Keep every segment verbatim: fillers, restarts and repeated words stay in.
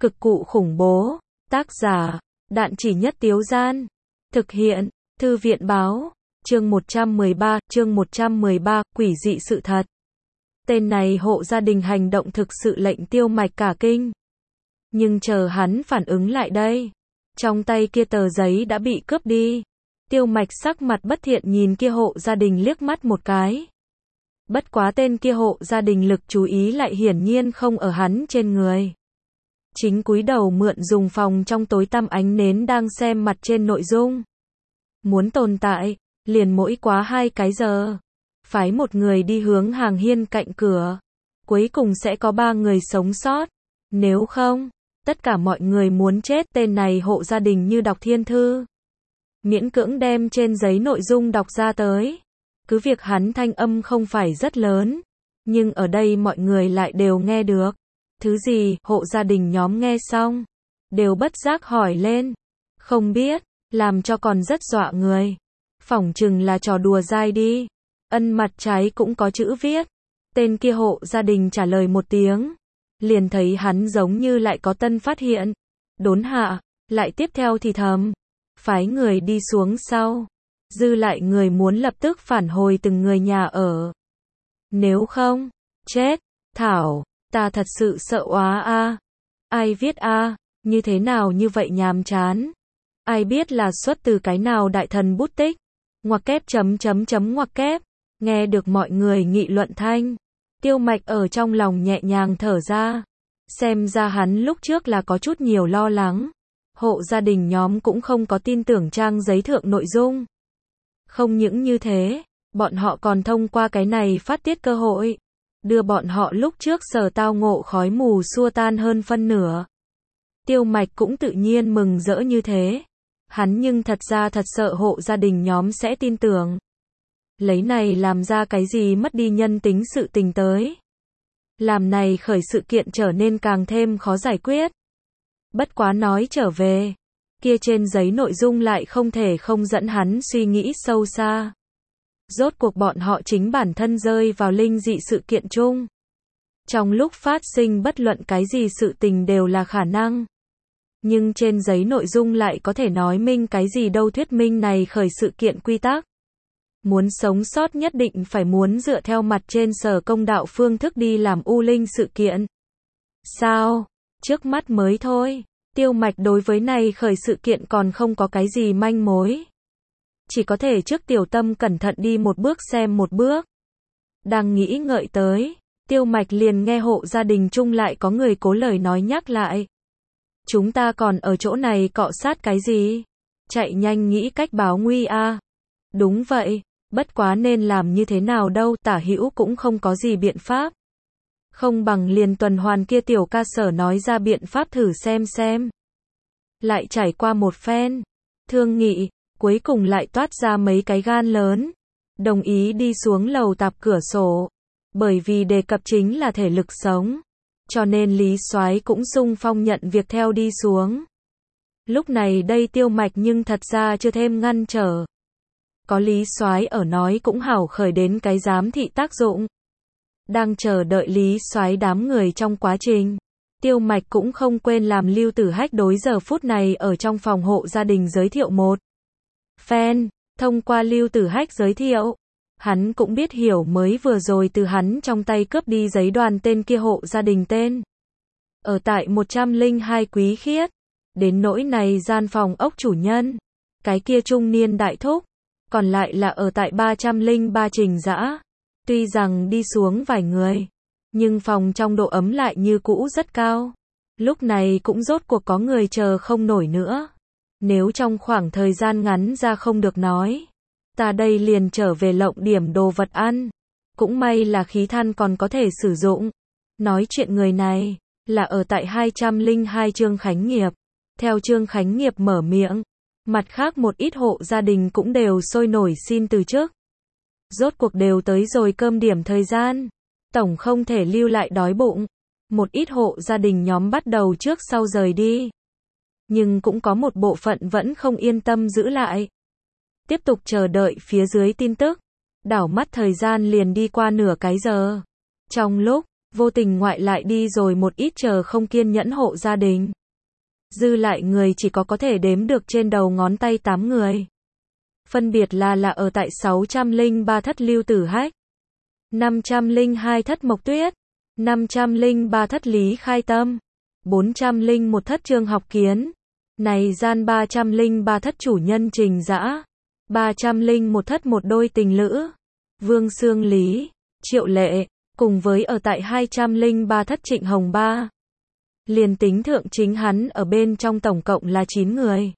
Cực cụ khủng bố. Tác giả, Đạn Chỉ Nhất Tiếu Gian. Thực hiện, Thư viện báo. Chương một trăm mười ba, chương một trăm mười ba, quỷ dị sự thật. Tên này hộ gia đình hành động thực sự lệnh Tiêu Mạch cả kinh. Nhưng chờ hắn phản ứng lại đây, trong tay kia tờ giấy đã bị cướp đi. Tiêu Mạch sắc mặt bất thiện nhìn kia hộ gia đình liếc mắt một cái. Bất quá tên kia hộ gia đình lực chú ý lại hiển nhiên không ở hắn trên người. Chính cúi đầu mượn dùng phòng trong tối tăm ánh nến đang xem mặt trên nội dung. Muốn tồn tại, liền mỗi quá hai cái giờ. Phái một người đi hướng hàng hiên cạnh cửa. Cuối cùng sẽ có ba người sống sót. Nếu không, tất cả mọi người muốn chết. Tên này hộ gia đình như đọc thiên thư. Miễn cưỡng đem trên giấy nội dung đọc ra tới. Cứ việc hắn thanh âm không phải rất lớn, nhưng ở đây mọi người lại đều nghe được. Thứ gì? Hộ gia đình nhóm nghe xong, đều bất giác hỏi lên. Không biết, làm cho còn rất dọa người. Phỏng chừng là trò đùa dai đi. Ân mặt trái cũng có chữ viết. Tên kia hộ gia đình trả lời một tiếng. Liền thấy hắn giống như lại có tân phát hiện. Đốn hạ, lại tiếp theo thì thầm. Phái người đi xuống sau. Dư lại người muốn lập tức phản hồi từng người nhà ở. Nếu không, chết. Thảo, ta thật sự sợ quá a. Ai viết a, như thế nào như vậy nhàm chán. Ai biết là xuất từ cái nào đại thần bút tích. Ngoặc kép chấm chấm chấm ngoặc kép. Nghe được mọi người nghị luận thanh. Tiêu Mạch ở trong lòng nhẹ nhàng thở ra. Xem ra hắn lúc trước là có chút nhiều lo lắng. Hộ gia đình nhóm cũng không có tin tưởng trang giấy thượng nội dung. Không những như thế, bọn họ còn thông qua cái này phát tiết cơ hội. Đưa bọn họ lúc trước sở tao ngộ khói mù xua tan hơn phân nửa. Tiêu Mạch cũng tự nhiên mừng rỡ như thế. Hắn nhưng thật ra thật sợ hộ gia đình nhóm sẽ tin tưởng. Lấy này làm ra cái gì mất đi nhân tính sự tình tới. Làm này khởi sự kiện trở nên càng thêm khó giải quyết. Bất quá nói trở về, kia trên giấy nội dung lại không thể không dẫn hắn suy nghĩ sâu xa. Rốt cuộc bọn họ chính bản thân rơi vào linh dị sự kiện chung. Trong lúc phát sinh bất luận cái gì sự tình đều là khả năng. Nhưng trên giấy nội dung lại có thể nói minh cái gì đâu, thuyết minh này khởi sự kiện quy tắc. Muốn sống sót nhất định phải muốn dựa theo mặt trên sở công đạo phương thức đi làm u linh sự kiện. Sao? Trước mắt mới thôi. Tiêu Mạch đối với này khởi sự kiện còn không có cái gì manh mối. Chỉ có thể trước tiểu tâm cẩn thận đi một bước xem một bước. Đang nghĩ ngợi tới, Tiêu Mạch liền nghe hộ gia đình chung lại có người cố lời nói nhắc lại. Chúng ta còn ở chỗ này cọ sát cái gì? Chạy nhanh nghĩ cách báo nguy a. Đúng vậy, bất quá nên làm như thế nào đâu, Tả Hữu cũng không có gì biện pháp. Không bằng liền tuần hoàn kia tiểu ca sở nói ra biện pháp thử xem xem. Lại trải qua một phen thương nghị, cuối cùng lại toát ra mấy cái gan lớn. Đồng ý đi xuống lầu tạp cửa sổ. Bởi vì đề cập chính là thể lực sống. Cho nên Lý Soái cũng xung phong nhận việc theo đi xuống. Lúc này đây Tiêu Mạch nhưng thật ra chưa thêm ngăn trở. Có Lý Soái ở nói cũng hảo khởi đến cái giám thị tác dụng. Đang chờ đợi Lý Soái đám người trong quá trình. Tiêu Mạch cũng không quên làm Lưu Tử Hách đối giờ phút này ở trong phòng hộ gia đình giới thiệu một phen. Thông qua Lưu Tử Hách giới thiệu, hắn cũng biết hiểu mới vừa rồi từ hắn trong tay cướp đi giấy đoàn tên kia hộ gia đình tên. Ở tại một trăm lẻ hai Quý Khiết. Đến nỗi này gian phòng ốc chủ nhân. Cái kia trung niên đại thúc. Còn lại là ở tại ba trăm lẻ ba Trình Dã. Tuy rằng đi xuống vài người, nhưng phòng trong độ ấm lại như cũ rất cao. Lúc này cũng rốt cuộc có người chờ không nổi nữa. Nếu trong khoảng thời gian ngắn ra không được nói, ta đây liền trở về lộng điểm đồ vật ăn. Cũng may là khí than còn có thể sử dụng. Nói chuyện người này, là ở tại hai trăm lẻ hai Trương Khánh Nghiệp. Theo Trương Khánh Nghiệp mở miệng, mặt khác một ít hộ gia đình cũng đều sôi nổi xin từ chức. Rốt cuộc đều tới rồi cơm điểm thời gian. Tổng không thể lưu lại đói bụng. Một ít hộ gia đình nhóm bắt đầu trước sau rời đi. Nhưng cũng có một bộ phận vẫn không yên tâm giữ lại. Tiếp tục chờ đợi phía dưới tin tức. Đảo mắt thời gian liền đi qua nửa cái giờ. Trong lúc vô tình ngoại lại đi rồi một ít chờ không kiên nhẫn hộ gia đình. Dư lại người chỉ có có thể đếm được trên đầu ngón tay tám người. Phân biệt là là ở tại sáu trăm lẻ ba thất Lưu Tử Hách, năm trăm lẻ hai thất Mộc Tuyết, năm trăm lẻ ba thất Lý Khai Tâm, bốn trăm lẻ một thất Trương Học Kiến, này gian ba trăm lẻ ba thất chủ nhân Trình Dã, ba trăm lẻ một thất một đôi tình lữ, Vương Xương Lý, Triệu Lệ, cùng với ở tại hai trăm lẻ ba thất Trịnh Hồng Ba. Liền tính thượng chính hắn ở bên trong tổng cộng là chín người.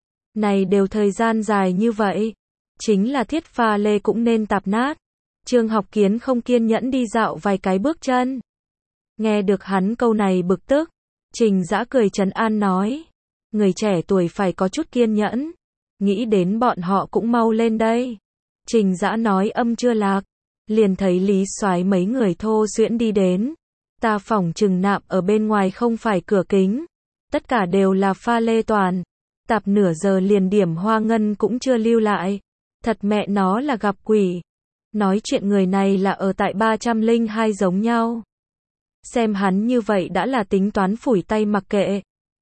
Này đều thời gian dài như vậy, chính là thiết pha lê cũng nên tạp nát. Trương Học Kiến không kiên nhẫn đi dạo vài cái bước chân. Nghe được hắn câu này bực tức, Trình Dã cười trấn an nói, người trẻ tuổi phải có chút kiên nhẫn, nghĩ đến bọn họ cũng mau lên đây. Trình Dã nói âm chưa lạc, liền thấy Lý Soái mấy người thô xuyễn đi đến. Ta phỏng chừng nạm ở bên ngoài không phải cửa kính, tất cả đều là pha lê toàn. Tạp nửa giờ liền điểm hoa ngân cũng chưa lưu lại. Thật mẹ nó là gặp quỷ. Nói chuyện người này là ở tại ba trăm lẻ hai giống nhau. Xem hắn như vậy đã là tính toán phủi tay mặc kệ.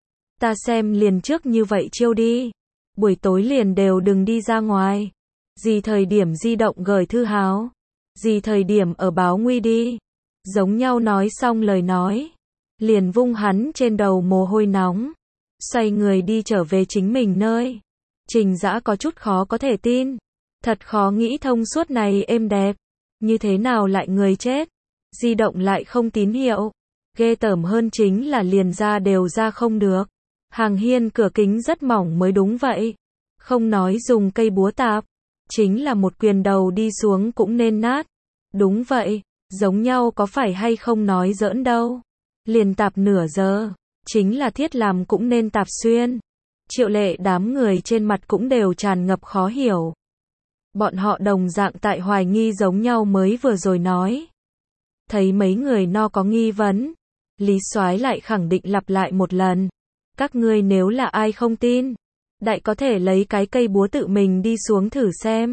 Ta xem liền trước như vậy chiêu đi. Buổi tối liền đều đừng đi ra ngoài. Gì thời điểm di động gửi thư háo. Gì thời điểm ở báo nguy đi. Giống nhau nói xong lời nói. Liền vung hắn trên đầu mồ hôi nóng. Xoay người đi trở về chính mình nơi. Trình Dã có chút khó có thể tin. Thật khó nghĩ thông suốt này êm đẹp. Như thế nào lại người chết. Di động lại không tín hiệu. Ghê tởm hơn chính là liền ra đều ra không được. Hàng hiên cửa kính rất mỏng mới đúng vậy. Không nói dùng cây búa tạp. Chính là một quyền đầu đi xuống cũng nên nát. Đúng vậy. Giống nhau có phải hay không nói giỡn đâu. Liền tạp nửa giờ. Chính là thiết làm cũng nên tạp xuyên. Triệu Lệ đám người trên mặt cũng đều tràn ngập khó hiểu. Bọn họ đồng dạng tại hoài nghi giống nhau mới vừa rồi nói. Thấy mấy người no có nghi vấn. Lý Soái lại khẳng định lặp lại một lần. Các ngươi nếu là ai không tin. Đại có thể lấy cái cây búa tự mình đi xuống thử xem.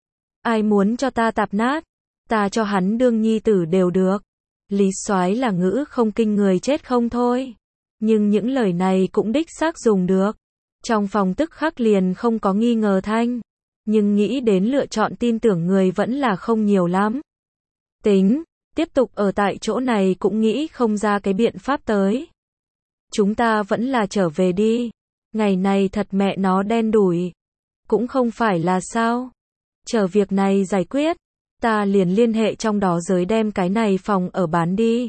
Ai muốn cho ta tạp nát. Ta cho hắn đương nhi tử đều được. Lý Soái là ngữ không kinh người chết không thôi. Nhưng những lời này cũng đích xác dùng được. Trong phòng tức khắc liền không có nghi ngờ thanh. Nhưng nghĩ đến lựa chọn tin tưởng người vẫn là không nhiều lắm. Tính, tiếp tục ở tại chỗ này cũng nghĩ không ra cái biện pháp tới. Chúng ta vẫn là trở về đi. Ngày này thật mẹ nó đen đủi. Cũng không phải là sao. Chờ việc này giải quyết. Ta liền liên hệ trong đó giới đem cái này phòng ở bán đi.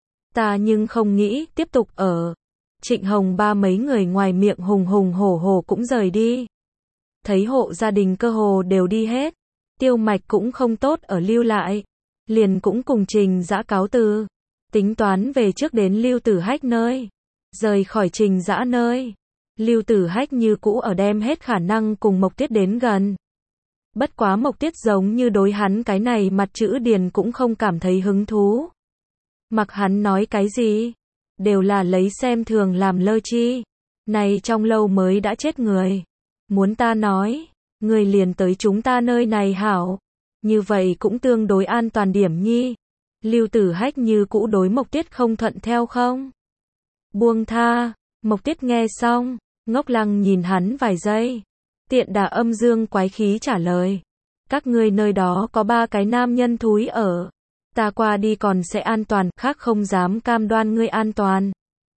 Ta nhưng không nghĩ tiếp tục ở. Trịnh Hồng Ba mấy người ngoài miệng hùng hùng hổ hổ cũng rời đi. Thấy hộ gia đình cơ hồ đều đi hết. Tiêu Mạch cũng không tốt ở lưu lại. Liền cũng cùng Trình Dã cáo từ. Tính toán về trước đến Lưu Tử Hách nơi. Rời khỏi Trình Dã nơi. Lưu Tử Hách như cũ ở đem hết khả năng cùng Mộc Tiết đến gần. Bất quá Mộc Tiết giống như đối hắn cái này mặt chữ điền cũng không cảm thấy hứng thú. Mặc hắn nói cái gì, đều là lấy xem thường làm lơ chi. Này trong lâu mới đã chết người. Muốn ta nói, người liền tới chúng ta nơi này hảo. Như vậy cũng tương đối an toàn điểm nhi. Lưu Tử Hách như cũ đối Mộc Tiết không thuận theo không? Buông tha, Mộc Tiết nghe xong, ngốc lăng nhìn hắn vài giây. Tiện đà âm dương quái khí trả lời. Các ngươi nơi đó có ba cái nam nhân thúi ở. Ta qua đi còn sẽ an toàn, khác không dám cam đoan ngươi an toàn.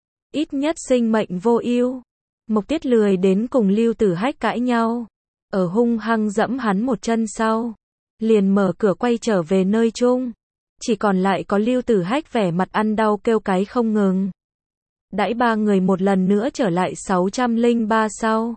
Ít nhất sinh mệnh vô ưu. Mộc Tiết lười đến cùng Lưu Tử Hách cãi nhau. Ở hung hăng dẫm hắn một chân sau. Liền mở cửa quay trở về nơi chung. Chỉ còn lại có Lưu Tử Hách vẻ mặt ăn đau kêu cái không ngừng. Đãi ba người một lần nữa trở lại sáu trăm lẻ ba sau.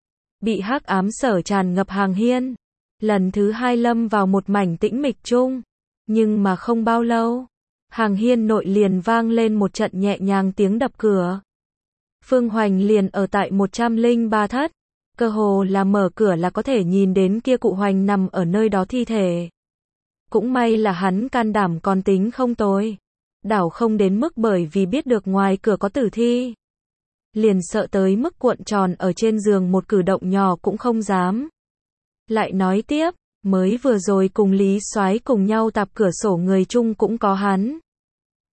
Bị hắc ám sở tràn ngập hàng hiên. Lần thứ hai lâm vào một mảnh tĩnh mịch chung. Nhưng mà không bao lâu. Hàng hiên nội liền vang lên một trận nhẹ nhàng tiếng đập cửa. Phương Hoành liền ở tại một trăm lẻ ba thất. Cơ hồ là mở cửa là có thể nhìn đến kia cụ Hoành nằm ở nơi đó thi thể. Cũng may là hắn can đảm còn tính không tồi. Đảo không đến mức bởi vì biết được ngoài cửa có tử thi. Liền sợ tới mức cuộn tròn ở trên giường một cử động nhỏ cũng không dám. Lại nói tiếp, mới vừa rồi cùng Lý Soái cùng nhau tạp cửa sổ người chung cũng có hắn.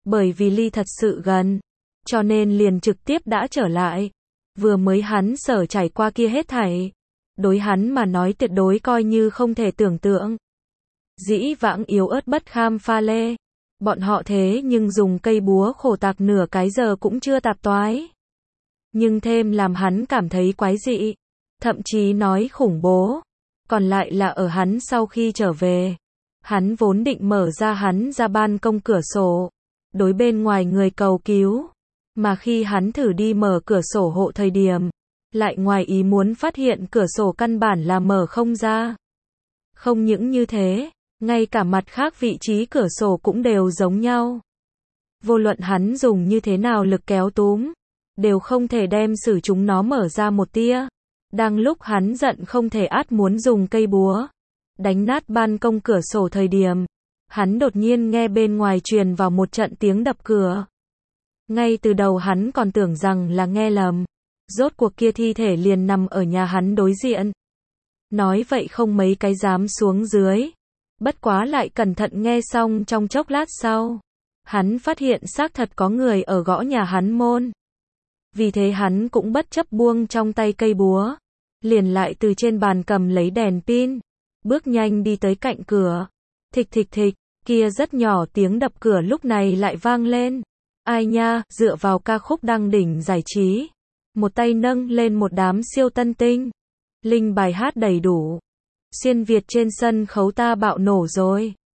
bởi vì ly thật sự gần, cho nên liền trực tiếp đã trở lại. Vừa mới hắn sở trải qua kia hết thảy, đối hắn mà nói tuyệt đối coi như không thể tưởng tượng. Dĩ vãng yếu ớt bất kham pha lê, bọn họ thế nhưng dùng cây búa khổ tạc nửa cái giờ cũng chưa tạp toái. Nhưng thêm làm hắn cảm thấy quái dị, thậm chí nói khủng bố, còn lại là ở hắn sau khi trở về. Hắn vốn định mở ra hắn ra ban công cửa sổ, đối bên ngoài người cầu cứu, mà khi hắn thử đi mở cửa sổ hộ thời điểm, lại ngoài ý muốn phát hiện cửa sổ căn bản là mở không ra. Không những như thế, ngay cả mặt khác vị trí cửa sổ cũng đều giống nhau. Vô luận hắn dùng như thế nào lực kéo túm, đều không thể đem xử chúng nó mở ra một tia. Đang lúc hắn giận không thể át muốn dùng cây búa đánh nát ban công cửa sổ thời điểm, hắn đột nhiên nghe bên ngoài truyền vào một trận tiếng đập cửa. Ngay từ đầu hắn còn tưởng rằng là nghe lầm, rốt cuộc kia thi thể liền nằm ở nhà hắn đối diện. Nói vậy không mấy cái dám xuống dưới. Bất quá lại cẩn thận nghe xong trong chốc lát sau, hắn phát hiện xác thật có người ở gõ nhà hắn môn. Vì thế hắn cũng bất chấp buông trong tay cây búa, liền lại từ trên bàn cầm lấy đèn pin, bước nhanh đi tới cạnh cửa. Thịch thịch thịch, kia rất nhỏ tiếng đập cửa lúc này lại vang lên. Ai nha, dựa vào ca khúc đăng đỉnh giải trí, một tay nâng lên một đám siêu tân tinh, linh bài hát đầy đủ. Xuyên Việt trên sân khấu ta bạo nổ rồi.